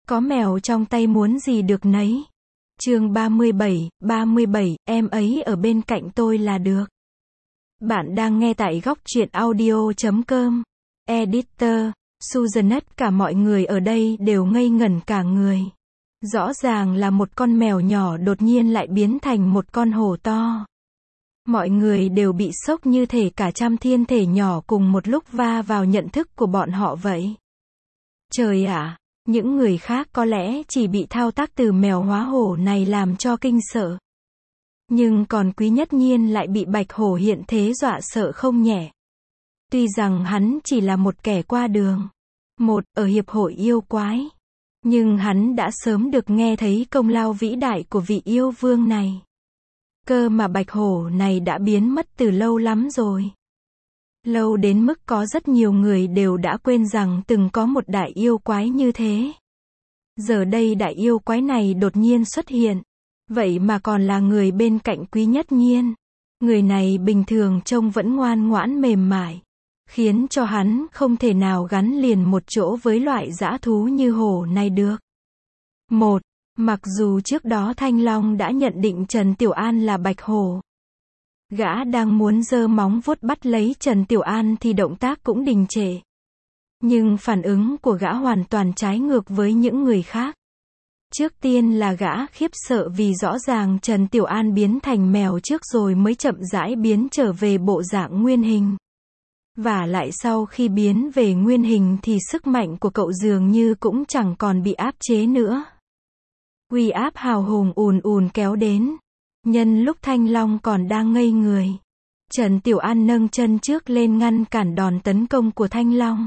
Có mèo trong tay muốn gì được nấy. Chương 37, em ấy ở bên cạnh tôi là được. Bạn đang nghe tại góc truyện audio.com. Editor, Susan. Cả mọi người ở đây đều ngây ngẩn cả người. Rõ ràng là một con mèo nhỏ đột nhiên lại biến thành một con hổ to. Mọi người đều bị sốc như thể cả trăm thiên thể nhỏ cùng một lúc va vào nhận thức của bọn họ vậy. Trời ạ! Những người khác có lẽ chỉ bị thao tác từ mèo hóa hổ này làm cho kinh sợ. Nhưng còn Quý Nhất Nhiên lại bị bạch hổ hiện thế dọa sợ không nhẹ. Tuy rằng hắn chỉ là một kẻ qua đường, ở hiệp hội yêu quái, nhưng hắn đã sớm được nghe thấy công lao vĩ đại của vị yêu vương này. Cơ mà bạch hổ này đã biến mất từ lâu lắm rồi. Lâu đến mức có rất nhiều người đều đã quên rằng từng có một đại yêu quái như thế. Giờ đây đại yêu quái này đột nhiên xuất hiện. Vậy mà còn là người bên cạnh Quý Nhất Nhiên. Người này bình thường trông vẫn ngoan ngoãn mềm mại, khiến cho hắn không thể nào gắn liền một chỗ với loại dã thú như hổ này được. Mặc dù trước đó Thanh Long đã nhận định Trần Tiểu An là bạch hổ. Gã đang muốn giơ móng vuốt bắt lấy Trần Tiểu An thì động tác cũng đình trệ. Nhưng phản ứng của gã hoàn toàn trái ngược với những người khác. Trước tiên là gã khiếp sợ vì rõ ràng Trần Tiểu An biến thành mèo trước rồi mới chậm rãi biến trở về bộ dạng nguyên hình. Và lại sau khi biến về nguyên hình thì sức mạnh của cậu dường như cũng chẳng còn bị áp chế nữa. Uy áp hào hùng ùn ùn kéo đến. Nhân lúc Thanh Long còn đang ngây người, Trần Tiểu An nâng chân trước lên ngăn cản đòn tấn công của Thanh Long.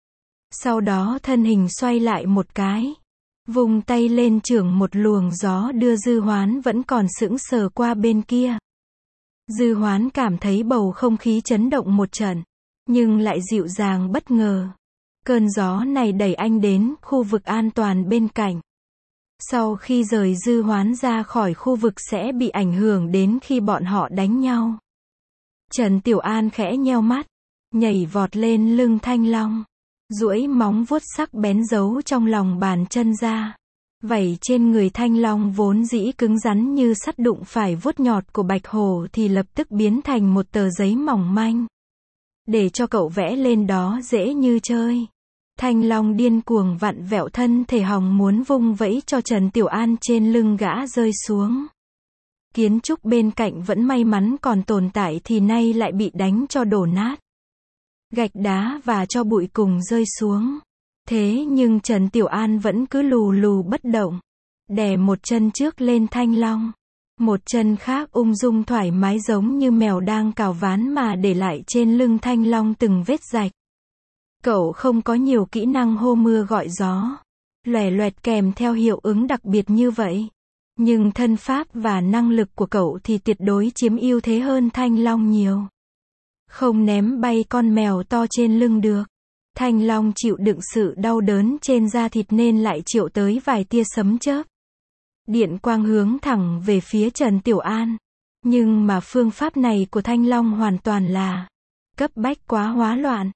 Sau đó thân hình xoay lại một cái, vùng tay lên chưởng một luồng gió đưa Dư Hoán vẫn còn sững sờ qua bên kia. Dư Hoán cảm thấy bầu không khí chấn động một trận, nhưng lại dịu dàng bất ngờ. Cơn gió này đẩy anh đến khu vực an toàn bên cạnh. Sau khi rời Dư Hoán ra khỏi khu vực sẽ bị ảnh hưởng đến khi bọn họ đánh nhau. Trần Tiểu An khẽ nheo mắt, nhảy vọt lên lưng Thanh Long, duỗi móng vuốt sắc bén giấu trong lòng bàn chân ra. Vảy trên người Thanh Long vốn dĩ cứng rắn như sắt đụng phải vuốt nhọt của bạch hổ thì lập tức biến thành một tờ giấy mỏng manh. Để cho cậu vẽ lên đó dễ như chơi. Thanh Long điên cuồng vặn vẹo thân thể hòng muốn vung vẫy cho Trần Tiểu An trên lưng gã rơi xuống. Kiến trúc bên cạnh vẫn may mắn còn tồn tại thì nay lại bị đánh cho đổ nát. Gạch đá và cho bụi cùng rơi xuống. Thế nhưng Trần Tiểu An vẫn cứ lù lù bất động. Đè một chân trước lên Thanh Long. Một chân khác ung dung thoải mái giống như mèo đang cào ván mà để lại trên lưng Thanh Long từng vết rạch. Cậu không có nhiều kỹ năng hô mưa gọi gió, loè loẹt kèm theo hiệu ứng đặc biệt như vậy. Nhưng thân pháp và năng lực của cậu thì tuyệt đối chiếm ưu thế hơn Thanh Long nhiều. Không ném bay con mèo to trên lưng được. Thanh Long chịu đựng sự đau đớn trên da thịt nên lại triệu tới vài tia sấm chớp. Điện quang hướng thẳng về phía Trần Tiểu An. Nhưng mà phương pháp này của Thanh Long hoàn toàn là cấp bách quá hóa loạn.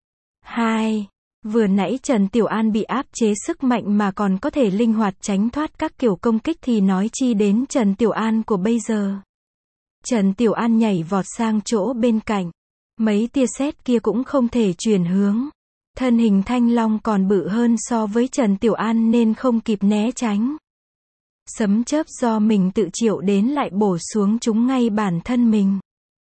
Vừa nãy Trần Tiểu An bị áp chế sức mạnh mà còn có thể linh hoạt tránh thoát các kiểu công kích thì nói chi đến Trần Tiểu An của bây giờ. Trần Tiểu An nhảy vọt sang chỗ bên cạnh. Mấy tia sét kia cũng không thể chuyển hướng. Thân hình Thanh Long còn bự hơn so với Trần Tiểu An nên không kịp né tránh. Sấm chớp do mình tự triệu đến lại bổ xuống chúng ngay bản thân mình.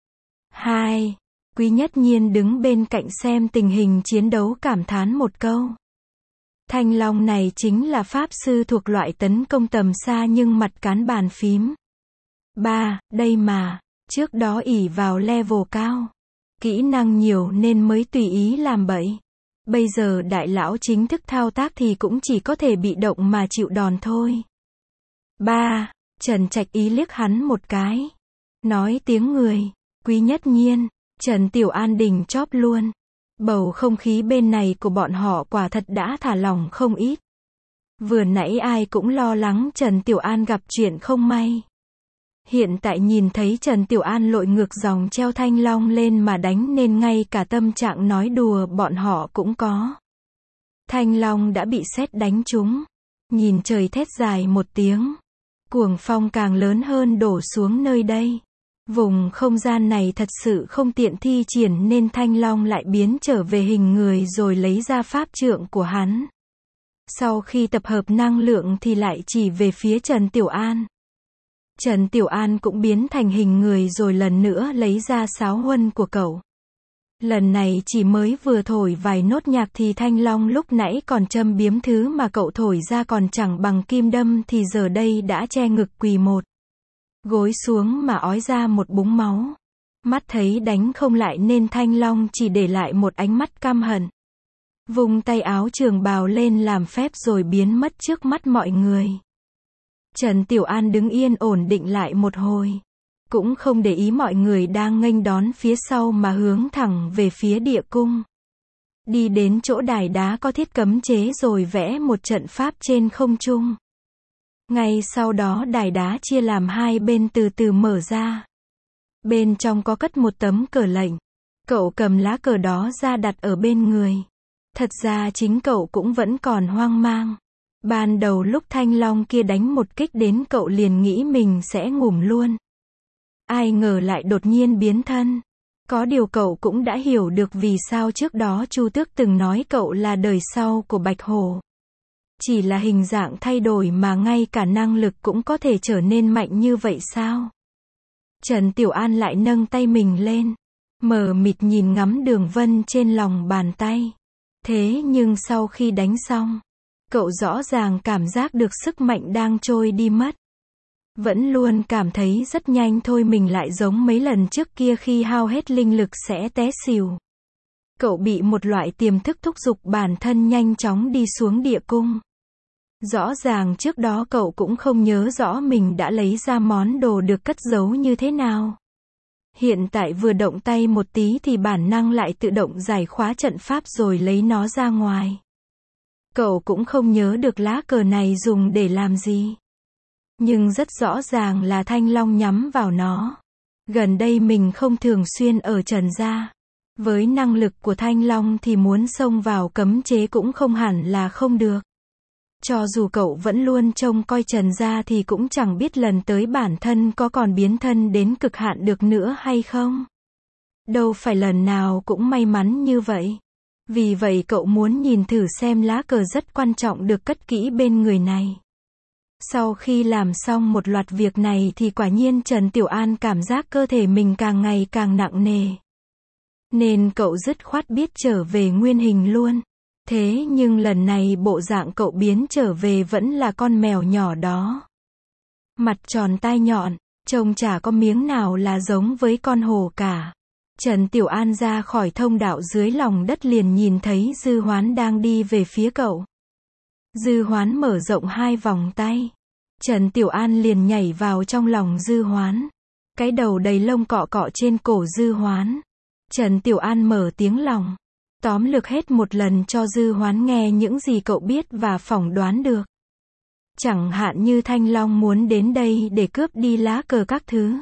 Quý Nhất Nhiên đứng bên cạnh xem tình hình chiến đấu cảm thán một câu. Thanh Long này chính là pháp sư thuộc loại tấn công tầm xa nhưng mặt cán bàn phím. Đây mà, trước đó ỷ vào level cao, kỹ năng nhiều nên mới tùy ý làm bậy. Bây giờ đại lão chính thức thao tác thì cũng chỉ có thể bị động mà chịu đòn thôi. Trần Trạch Ý liếc hắn một cái. Nói tiếng người, Quý Nhất Nhiên, Trần Tiểu An đỉnh chóp luôn. Bầu không khí bên này của bọn họ quả thật đã thả lỏng không ít. Vừa nãy ai cũng lo lắng Trần Tiểu An gặp chuyện không may. Hiện tại nhìn thấy Trần Tiểu An lội ngược dòng treo Thanh Long lên mà đánh nên ngay cả tâm trạng nói đùa bọn họ cũng có. Thanh Long đã bị sét đánh trúng. Nhìn trời thét dài một tiếng. Cuồng phong càng lớn hơn đổ xuống nơi đây. Vùng không gian này thật sự không tiện thi triển nên Thanh Long lại biến trở về hình người rồi lấy ra pháp trượng của hắn. Sau khi tập hợp năng lượng thì lại chỉ về phía Trần Tiểu An. Trần Tiểu An cũng biến thành hình người rồi lần nữa lấy ra sáo huân của cậu. Lần này chỉ mới vừa thổi vài nốt nhạc thì Thanh Long lúc nãy còn châm biếm thứ mà cậu thổi ra còn chẳng bằng kim đâm thì giờ đây đã che ngực quỳ một gối xuống mà ói ra một búng máu. Mắt thấy đánh không lại nên Thanh Long chỉ để lại một ánh mắt căm hận. Vung tay áo trường bào lên làm phép rồi biến mất trước mắt mọi người. Trần Tiểu An đứng yên ổn định lại một hồi. Cũng không để ý mọi người đang nghênh đón phía sau mà hướng thẳng về phía địa cung. Đi đến chỗ đài đá có thiết cấm chế rồi vẽ một trận pháp trên không trung. Ngay sau đó đài đá chia làm hai bên từ từ mở ra. Bên trong có cất một tấm cờ lệnh. Cậu cầm lá cờ đó ra đặt ở bên người. Thật ra chính cậu cũng vẫn còn hoang mang. Ban đầu lúc Thanh Long kia đánh một kích đến cậu liền nghĩ mình sẽ ngủm luôn. Ai ngờ lại đột nhiên biến thân. Có điều cậu cũng đã hiểu được vì sao trước đó Chu Tước từng nói cậu là đời sau của Bạch Hổ. Chỉ là hình dạng thay đổi mà ngay cả năng lực cũng có thể trở nên mạnh như vậy sao? Trần Tiểu An lại nâng tay mình lên. Mờ mịt nhìn ngắm đường vân trên lòng bàn tay. Thế nhưng sau khi đánh xong, cậu rõ ràng cảm giác được sức mạnh đang trôi đi mất. Vẫn luôn cảm thấy rất nhanh thôi mình lại giống mấy lần trước kia khi hao hết linh lực sẽ té xỉu. Cậu bị một loại tiềm thức thúc giục bản thân nhanh chóng đi xuống địa cung. Rõ ràng trước đó cậu cũng không nhớ rõ mình đã lấy ra món đồ được cất giấu như thế nào. Hiện tại vừa động tay một tí thì bản năng lại tự động giải khóa trận pháp rồi lấy nó ra ngoài. Cậu cũng không nhớ được lá cờ này dùng để làm gì. Nhưng rất rõ ràng là Thanh Long nhắm vào nó. Gần đây mình không thường xuyên ở Trần gia. Với năng lực của Thanh Long thì muốn xông vào cấm chế cũng không hẳn là không được. Cho dù cậu vẫn luôn trông coi Trần gia thì cũng chẳng biết lần tới bản thân có còn biến thân đến cực hạn được nữa hay không. Đâu phải lần nào cũng may mắn như vậy. Vì vậy cậu muốn nhìn thử xem lá cờ rất quan trọng được cất kỹ bên người này. Sau khi làm xong một loạt việc này thì quả nhiên Trần Tiểu An cảm giác cơ thể mình càng ngày càng nặng nề. Nên cậu dứt khoát biết trở về nguyên hình luôn. Thế nhưng lần này bộ dạng cậu biến trở về vẫn là con mèo nhỏ đó. Mặt tròn tai nhọn, trông chả có miếng nào là giống với con hổ cả. Trần Tiểu An ra khỏi thông đạo dưới lòng đất liền nhìn thấy Dư Hoán đang đi về phía cậu. Dư Hoán mở rộng hai vòng tay. Trần Tiểu An liền nhảy vào trong lòng Dư Hoán. Cái đầu đầy lông cọ cọ trên cổ Dư Hoán. Trần Tiểu An mở tiếng lòng. Tóm lược hết một lần cho Dư Hoán nghe những gì cậu biết và phỏng đoán được. Chẳng hạn như Thanh Long muốn đến đây để cướp đi lá cờ các thứ.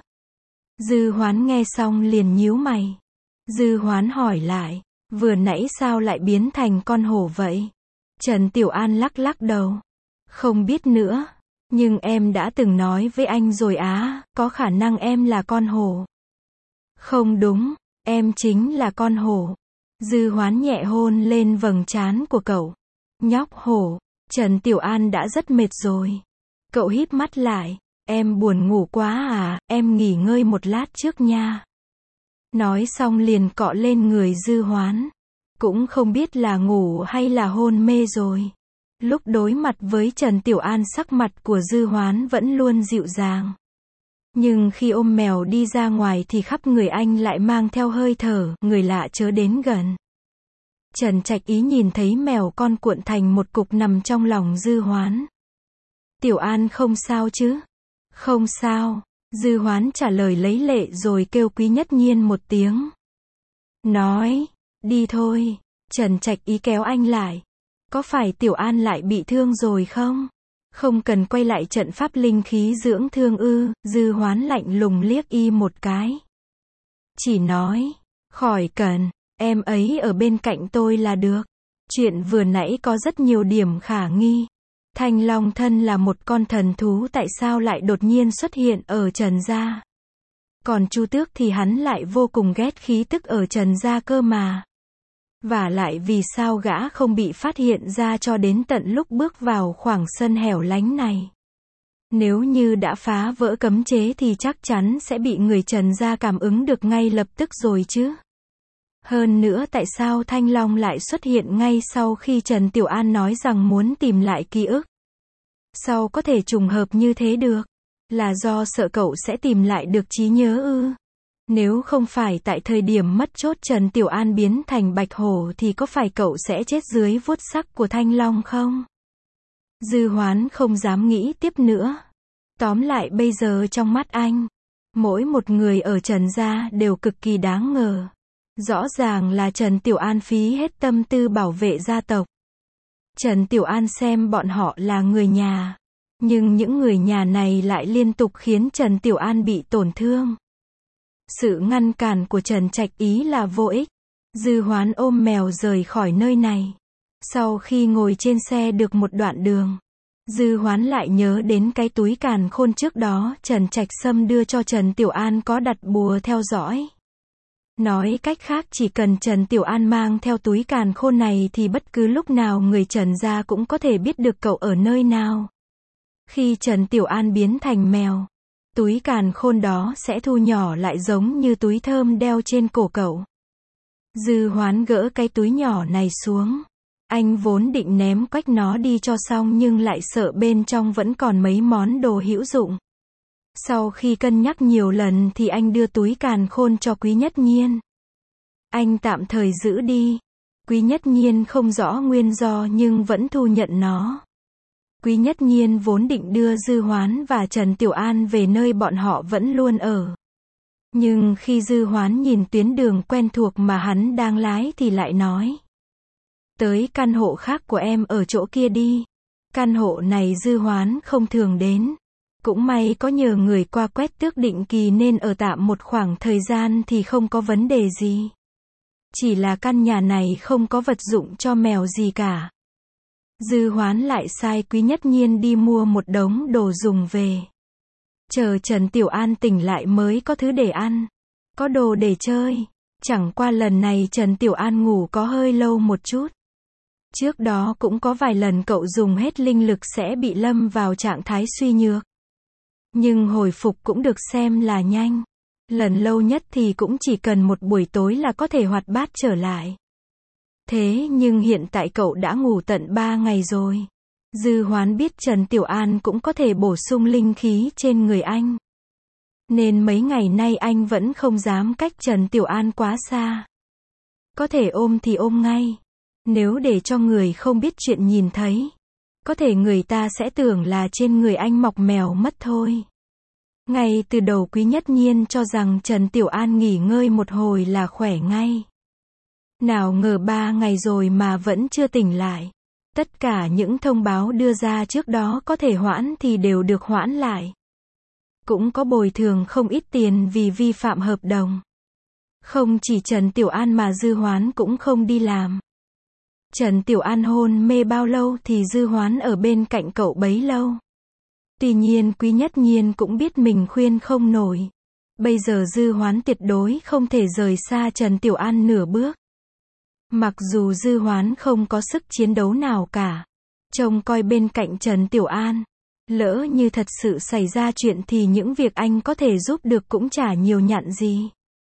Dư Hoán nghe xong liền nhíu mày. Dư Hoán hỏi lại, vừa nãy sao lại biến thành con hổ vậy? Trần Tiểu An lắc lắc đầu. Không biết nữa, nhưng em đã từng nói với anh rồi á, có khả năng em là con hổ. Không đúng, em chính là con hổ. Dư Hoán nhẹ hôn lên vầng trán của cậu. Nhóc hổ, Trần Tiểu An đã rất mệt rồi. Cậu híp mắt lại, em buồn ngủ quá à, em nghỉ ngơi một lát trước nha. Nói xong liền cọ lên người Dư Hoán. Cũng không biết là ngủ hay là hôn mê rồi. Lúc đối mặt với Trần Tiểu An sắc mặt của Dư Hoán vẫn luôn dịu dàng. Nhưng khi ôm mèo đi ra ngoài thì khắp người anh lại mang theo hơi thở, người lạ chớ đến gần. Trần Trạch Ý nhìn thấy mèo con cuộn thành một cục nằm trong lòng Dư Hoán. Tiểu An không sao chứ? Không sao. Dư Hoán trả lời lấy lệ rồi kêu Quý Nhất Nhiên một tiếng. Nói, đi thôi. Trần Trạch Ý kéo anh lại. Có phải Tiểu An lại bị thương rồi không? Không cần quay lại trận pháp linh khí dưỡng thương ư? Dư Hoán lạnh lùng liếc y một cái. Chỉ nói, khỏi cần, em ấy ở bên cạnh tôi là được. Chuyện vừa nãy có rất nhiều điểm khả nghi. Thanh Long thân là một con thần thú tại sao lại đột nhiên xuất hiện ở Trần gia? Còn Chu Tước thì hắn lại vô cùng ghét khí tức ở Trần gia cơ mà. Vả lại vì sao gã không bị phát hiện ra cho đến tận lúc bước vào khoảng sân hẻo lánh này? Nếu như đã phá vỡ cấm chế thì chắc chắn sẽ bị người Trần gia cảm ứng được ngay lập tức rồi chứ. Hơn nữa tại sao Thanh Long lại xuất hiện ngay sau khi Trần Tiểu An nói rằng muốn tìm lại ký ức? Sao có thể trùng hợp như thế được? Là do sợ cậu sẽ tìm lại được trí nhớ ư? Nếu không phải tại thời điểm mất chốt Trần Tiểu An biến thành bạch hổ thì có phải cậu sẽ chết dưới vuốt sắc của Thanh Long không? Dư Hoán không dám nghĩ tiếp nữa. Tóm lại bây giờ trong mắt anh, mỗi một người ở Trần gia đều cực kỳ đáng ngờ. Rõ ràng là Trần Tiểu An phí hết tâm tư bảo vệ gia tộc. Trần Tiểu An xem bọn họ là người nhà. Nhưng những người nhà này lại liên tục khiến Trần Tiểu An bị tổn thương. Sự ngăn cản của Trần Trạch Ý là vô ích. Dư Hoán ôm mèo rời khỏi nơi này. Sau khi ngồi trên xe được một đoạn đường, Dư Hoán lại nhớ đến cái túi càn khôn trước đó Trần Trạch Sâm đưa cho Trần Tiểu An có đặt bùa theo dõi. Nói cách khác chỉ cần Trần Tiểu An mang theo túi càn khôn này thì bất cứ lúc nào người Trần gia cũng có thể biết được cậu ở nơi nào. Khi Trần Tiểu An biến thành mèo, túi càn khôn đó sẽ thu nhỏ lại giống như túi thơm đeo trên cổ cậu. Dư Hoán gỡ cái túi nhỏ này xuống. Anh vốn định ném quách nó đi cho xong nhưng lại sợ bên trong vẫn còn mấy món đồ hữu dụng. Sau khi cân nhắc nhiều lần thì anh đưa túi càn khôn cho Quý Nhất Nhiên. Anh tạm thời giữ đi. Quý Nhất Nhiên không rõ nguyên do nhưng vẫn thu nhận nó. Quý Nhất Nhiên vốn định đưa Dư Hoán và Trần Tiểu An về nơi bọn họ vẫn luôn ở. Nhưng khi Dư Hoán nhìn tuyến đường quen thuộc mà hắn đang lái thì lại nói: tới căn hộ khác của em ở chỗ kia đi. Căn hộ này Dư Hoán không thường đến. Cũng may có nhờ người qua quét tước định kỳ nên ở tạm một khoảng thời gian thì không có vấn đề gì. Chỉ là căn nhà này không có vật dụng cho mèo gì cả. Dư Hoán lại sai Quý Nhất Nhiên đi mua một đống đồ dùng về. Chờ Trần Tiểu An tỉnh lại mới có thứ để ăn. Có đồ để chơi. Chẳng qua lần này Trần Tiểu An ngủ có hơi lâu một chút. Trước đó cũng có vài lần cậu dùng hết linh lực sẽ bị lâm vào trạng thái suy nhược. Nhưng hồi phục cũng được xem là nhanh. Lần lâu nhất thì cũng chỉ cần một buổi tối là có thể hoạt bát trở lại. Thế nhưng hiện tại cậu đã ngủ tận 3 ngày rồi. Dư Hoán biết Trần Tiểu An cũng có thể bổ sung linh khí trên người anh. Nên mấy ngày nay anh vẫn không dám cách Trần Tiểu An quá xa. Có thể ôm thì ôm ngay. Nếu để cho người không biết chuyện nhìn thấy, có thể người ta sẽ tưởng là trên người anh mọc mèo mất thôi. Ngay từ đầu Quý Nhất Nhiên cho rằng Trần Tiểu An nghỉ ngơi một hồi là khỏe ngay. Nào ngờ 3 ngày rồi mà vẫn chưa tỉnh lại. Tất cả những thông báo đưa ra trước đó có thể hoãn thì đều được hoãn lại. Cũng có bồi thường không ít tiền vì vi phạm hợp đồng. Không chỉ Trần Tiểu An mà Dư Hoán cũng không đi làm. Trần Tiểu An hôn mê bao lâu thì Dư Hoán ở bên cạnh cậu bấy lâu. Tuy nhiên Quý Nhất Nhiên cũng biết mình khuyên không nổi. Bây giờ Dư Hoán tuyệt đối không thể rời xa Trần Tiểu An nửa bước. Mặc dù Dư Hoán không có sức chiến đấu nào cả, trông coi bên cạnh Trần Tiểu An, lỡ như thật sự xảy ra chuyện thì những việc anh có thể giúp được cũng chả nhiều nhặn gì.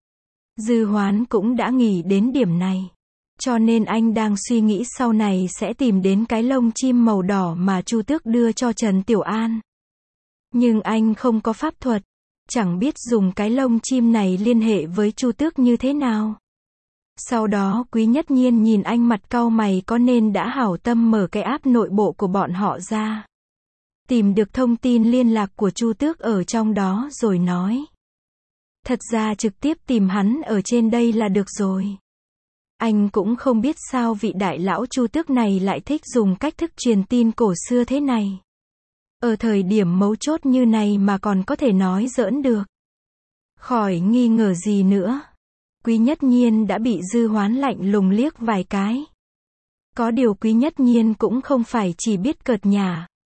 Dư Hoán cũng đã nghĩ đến điểm này. Cho nên anh đang suy nghĩ sau này sẽ tìm đến cái lông chim màu đỏ mà Chu Tước đưa cho Trần Tiểu An. Nhưng anh không có pháp thuật, chẳng biết dùng cái lông chim này liên hệ với Chu Tước như thế nào. Sau đó Quý Nhất Nhiên nhìn anh mặt cau mày có nên đã hảo tâm mở cái app nội bộ của bọn họ ra. Tìm được thông tin liên lạc của Chu Tước ở trong đó rồi nói. Thật ra trực tiếp tìm hắn ở trên đây là được rồi. Anh cũng không biết sao vị đại lão Chu Tước này lại thích dùng cách thức truyền tin cổ xưa thế này. Ở thời điểm mấu chốt như này mà còn có thể nói giỡn được. Khỏi nghi ngờ gì nữa. Quý Nhất Nhiên đã bị Dư Hoán lạnh lùng liếc vài cái. Có điều Quý Nhất Nhiên cũng không phải chỉ biết cợt nhả,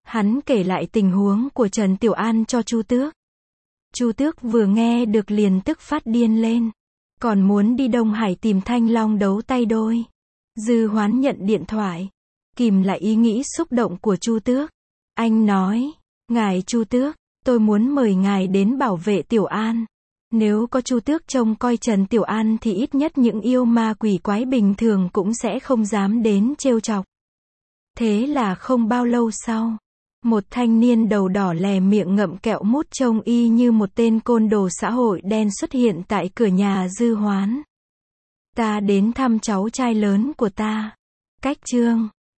Hắn kể lại tình huống của Trần Tiểu An cho Chu Tước. Chu Tước vừa nghe được liền tức phát điên lên. Còn muốn đi Đông Hải tìm Thanh Long đấu tay đôi. Dư Hoán nhận điện thoại. Kìm lại ý nghĩ xúc động của Chu Tước. Anh nói, ngài Chu Tước, tôi muốn mời ngài đến bảo vệ Tiểu An. Nếu có Chu Tước trông coi Trần Tiểu An thì ít nhất những yêu ma quỷ quái bình thường cũng sẽ không dám đến trêu chọc. Thế là không bao lâu sau, một thanh niên đầu đỏ lè miệng ngậm kẹo mút trông y như một tên côn đồ xã hội đen xuất hiện tại cửa nhà Dư Hoán. Ta đến thăm cháu trai lớn của ta. Cách chương